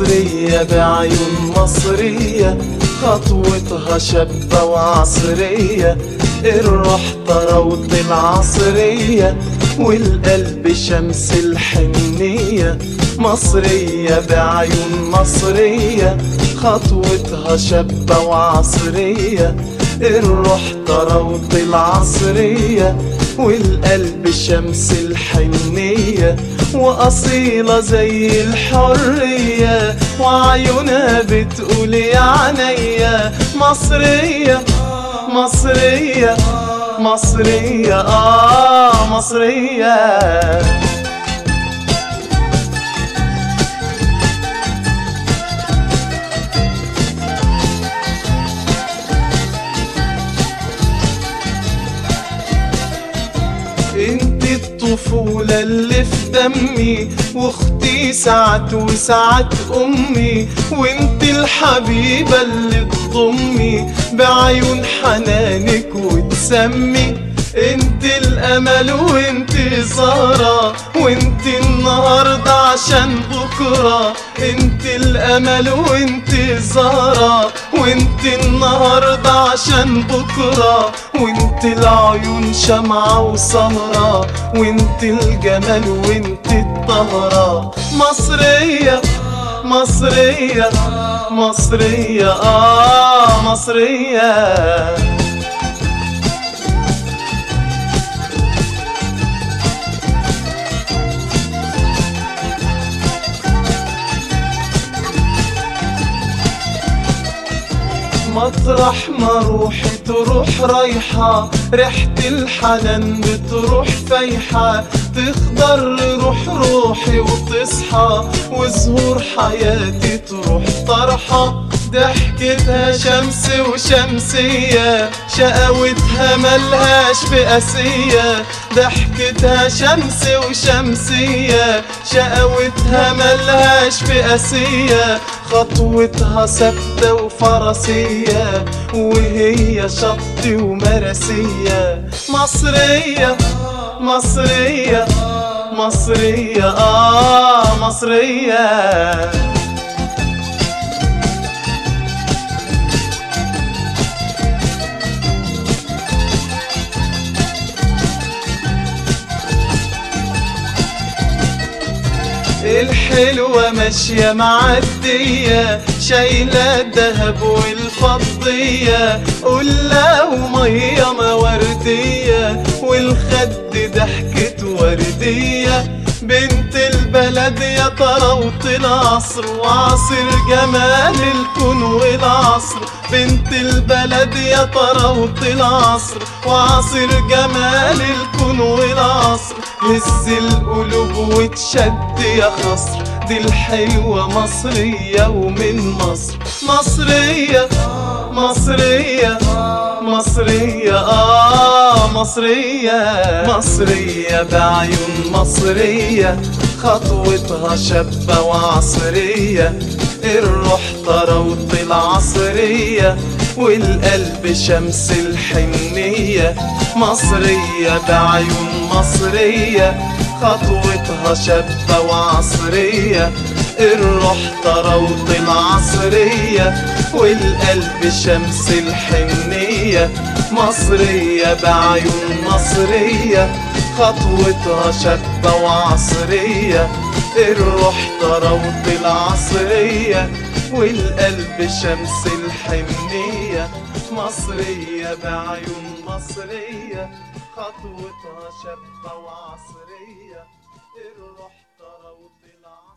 مصرية بعيون مصرية، خطوتها شابة وعصرية، الروح طراوة العصرية، والقلب شمس الحنية. مصرية بعيون مصرية، خطوتها شابة وعصرية، الروح طراوة العصرية، والقلب شمس الحنية. وأصيلة زي الحرية، وعيونها بتقول يا عينيا مصرية مصرية مصرية مصرية. انت الطفولة اللي في دمي، واختي ساعات وساعات امي، وانت الحبيبة اللي تضمي بعيون حنانك وتسمي. انت الامل وانت سهرة، وانت النهاردة عشان بكرة. انت الامل وانت سهرة، وانت النهاردة عشان بكرة. وانت العيون شمعة وسهرة، وانت الجمال وانت الطهرة. مصرية مصرية مصرية مصرية. مطرح ما روحي تروح رايحة، ريحة الحنان بتروح فايحة، تخضر روح روحي وتصحى، وزهور حياتي تروح طرحة. ضحكتها شمس وشمسية، شقاوتها ملهاش بقاسية. ضحكتها شمس وشمسية، شقاوتها ملهاش بقاسية. خطوتها ثابتة وفرسية، وهي شط ومرسية. مصرية مصرية مصرية مصرية. الحلوة ماشية معدية، شايلة الدهب والفضية، قلة ومية موردية، والخد ضحكة وردية. بنت البلد يا طراوة العصر، وعصر جمال الكون والعصر. بنت البلد يا طراوة العصر، وعصر جمال الكون والعصر. هز القلوب وتشد يا خصر، دي الحلوة مصرية ومن مصر. مصرية مصرية مصرية مصرية. مصرية بعيون مصرية، خطوتها شابة وعصرية، الروح طراوة العصرية، والقلب شمس الحنية. مصرية بعيون مصرية، خطوتها شابة وعصرية، الروح طراوة العصرية، والقلب شمس الحنية. مصرية بعيون مصرية، خطوتها شابة وعصرية، الروح طراوة العصرية، والقلب شمس الحنية. مصرية بعيون مصرية، خطوتها شابة وعصرية، الروح طراوة العصرية.